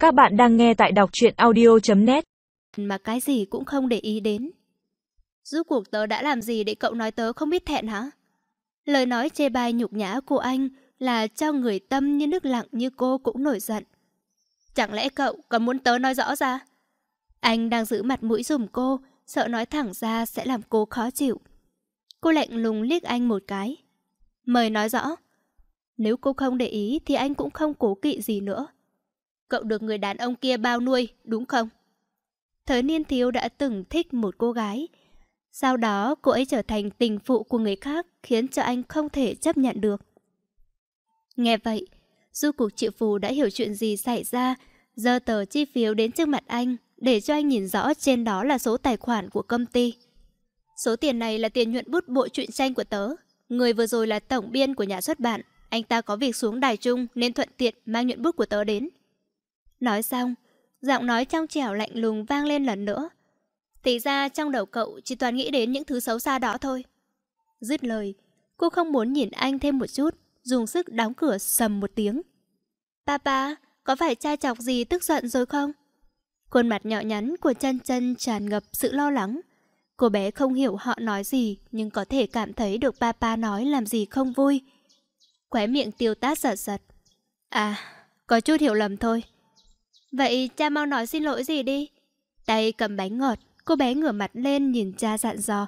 Các bạn đang nghe tại đọc truyện audio.net. Mà cái gì cũng không để ý đến. Rốt cuộc tớ đã làm gì để cậu nói tớ không biết thẹn hả? Lời nói chê bai nhục nhã của anh là cho người tâm như nước lặng như cô cũng nổi giận. Chẳng lẽ cậu còn muốn tớ nói rõ ra? Anh đang giữ mặt mũi giùm cô, sợ nói thẳng ra sẽ làm cô khó chịu. Cô lạnh lùng liếc anh một cái. Mời nói rõ. Nếu cô không để ý thì anh cũng không cố kỵ gì nữa. Cậu được người đàn ông kia bao nuôi, đúng không? Thời niên thiếu đã từng thích một cô gái. Sau đó cô ấy trở thành tình phụ của người khác, khiến cho anh không thể chấp nhận được. Nghe vậy, Du Cục Triệu Phù đã hiểu chuyện gì xảy ra, giơ tờ chi phiếu đến trước mặt anh, để cho anh nhìn rõ trên đó là số tài khoản của công ty. Số tiền này là tiền nhuận bút bộ truyện tranh của tớ. Người vừa rồi là tổng biên của nhà xuất bản. Anh ta có việc xuống Đài Trung nên thuận tiện mang nhuận bút của tớ đến. Nói xong, giọng nói trong trẻo lạnh lùng vang lên lần nữa. Thì ra trong đầu cậu chỉ toàn nghĩ đến những thứ xấu xa đó thôi. Dứt lời, cô không muốn nhìn anh thêm một chút, dùng sức đóng cửa sầm một tiếng. Papa, có phải cha chọc gì tức giận rồi không? Khuôn mặt nhỏ nhắn của Chân Chân tràn ngập sự lo lắng. Cô bé không hiểu họ nói gì, nhưng có thể cảm thấy được papa nói làm gì không vui. Khóe miệng Tiêu Tát giật giật. À, có chút hiểu lầm thôi. Vậy cha mau nói xin lỗi gì đi. Tay cầm bánh ngọt, cô bé ngửa mặt lên nhìn cha dặn dò.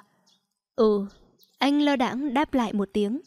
Anh lơ đãng đáp lại một tiếng.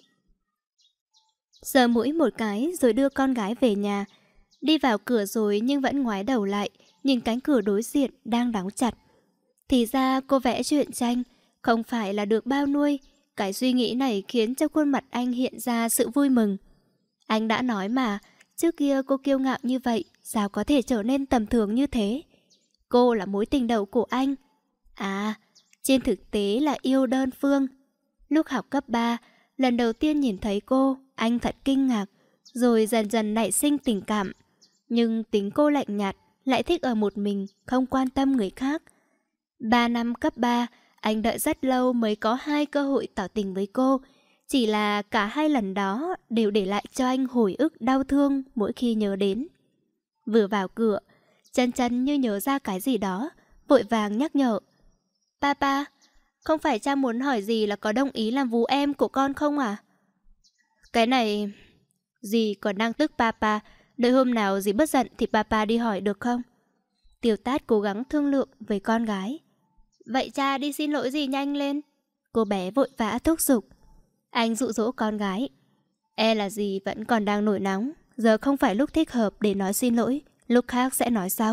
Giơ mũi một cái rồi đưa con gái về nhà. Đi vào cửa rồi nhưng vẫn ngoái đầu lại, nhìn cánh cửa đối diện đang đóng chặt. Thì ra cô vẽ truyện tranh, không phải là được bao nuôi. Cái suy nghĩ này khiến cho khuôn mặt anh hiện ra sự vui mừng. Anh đã nói mà, trước kia cô kiêu ngạo như vậy, sao có thể trở nên tầm thường như thế? Cô là mối tình đầu của anh. À, trên thực tế là yêu đơn phương. Lúc học cấp 3, lần đầu tiên nhìn thấy cô, anh thật kinh ngạc, rồi dần dần nảy sinh tình cảm. Nhưng tính cô lạnh nhạt, lại thích ở một mình, không quan tâm người khác. 3 năm cấp 3, anh đợi rất lâu mới có 2 cơ hội tỏ tình với cô. Chỉ là cả 2 lần đó đều để lại cho anh hồi ức đau thương mỗi khi nhớ đến. Vừa vào cửa, Chân Chân như nhớ ra cái gì đó, vội vàng nhắc nhở. Papa, không phải cha muốn hỏi gì là có đồng ý làm vú em của con không à? Cái này... Dì còn đang tức papa, đợi hôm nào dì bất giận thì papa đi hỏi được không? Tiêu Tát cố gắng thương lượng với con gái. Vậy cha đi xin lỗi dì nhanh lên. Cô bé vội vã thúc giục. Anh dụ dỗ con gái. E là dì vẫn còn đang nổi nóng, giờ không phải lúc thích hợp để nói xin lỗi, lúc khác sẽ nói sau.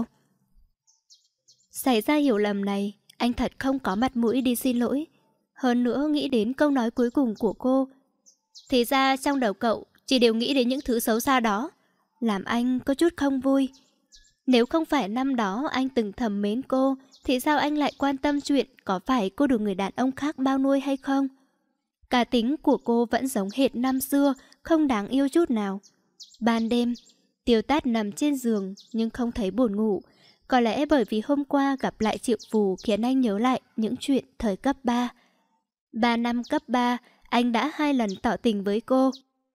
Xảy ra hiểu lầm này, anh thật không có mặt mũi đi xin lỗi. Hơn nữa nghĩ đến câu nói cuối cùng của cô. Thì ra trong đầu cậu chỉ đều nghĩ đến những thứ xấu xa đó, làm anh có chút không vui. Nếu không phải năm đó anh từng thầm mến cô, thì sao anh lại quan tâm chuyện có phải cô được người đàn ông khác bao nuôi hay không? Cá tính của cô vẫn giống hệt năm xưa, không đáng yêu chút nào. Ban đêm, Tiêu Tát nằm trên giường nhưng không thấy buồn ngủ. Có lẽ bởi vì hôm qua gặp lại Triệu Phù khiến anh nhớ lại những chuyện thời cấp 3. 3 năm cấp 3, anh đã 2 lần tỏ tình với cô.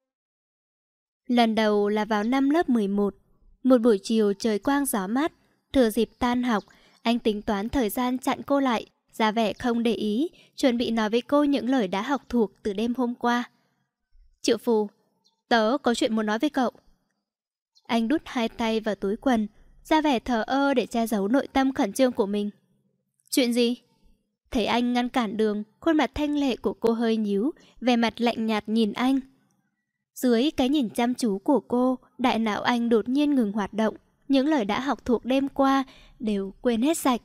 Lần đầu là vào năm lớp 11. Một buổi chiều trời quang gió mát, thừa dịp tan học, anh tính toán thời gian chặn cô lại, ra vẻ không để ý, chuẩn bị nói với cô những lời đã học thuộc từ đêm hôm qua. Triệu Phù, tớ có chuyện muốn nói với cậu. Anh đút 2 tay vào túi quần, ra vẻ thờ ơ để che giấu nội tâm khẩn trương của mình. Chuyện gì? Thấy anh ngăn cản đường, khuôn mặt thanh lệ của cô hơi nhíu, vẻ mặt lạnh nhạt nhìn anh. Dưới cái nhìn chăm chú của cô, đại não anh đột nhiên ngừng hoạt động. Những lời đã học thuộc đêm qua đều quên hết sạch.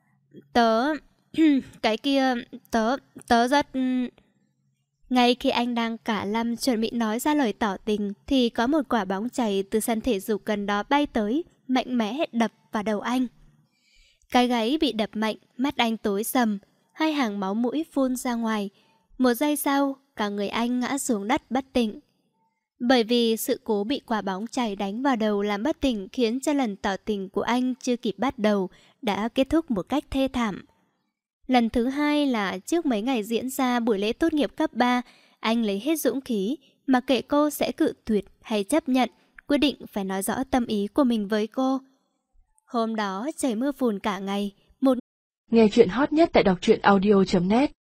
Cái kia, tớ rất... Ngay khi anh đang cả lâm chuẩn bị nói ra lời tỏ tình, thì có một quả bóng chày từ sân thể dục gần đó bay tới, mạnh mẽ đập vào đầu anh. Cái gáy bị đập mạnh, mắt anh tối sầm, 2 hàng máu mũi phun ra ngoài. Một giây sau, cả người anh ngã xuống đất bất tỉnh. Bởi vì sự cố bị quả bóng chày đánh vào đầu làm bất tỉnh, khiến cho lần tỏ tình của anh chưa kịp bắt đầu đã kết thúc một cách thê thảm. Lần thứ 2 là trước mấy ngày diễn ra buổi lễ tốt nghiệp cấp 3, anh lấy hết dũng khí, mà kệ cô sẽ cự tuyệt hay chấp nhận, quyết định phải nói rõ tâm ý của mình với cô. Hôm đó trời mưa phùn cả ngày. Nghe chuyện hot nhất tại đọc truyện audio.net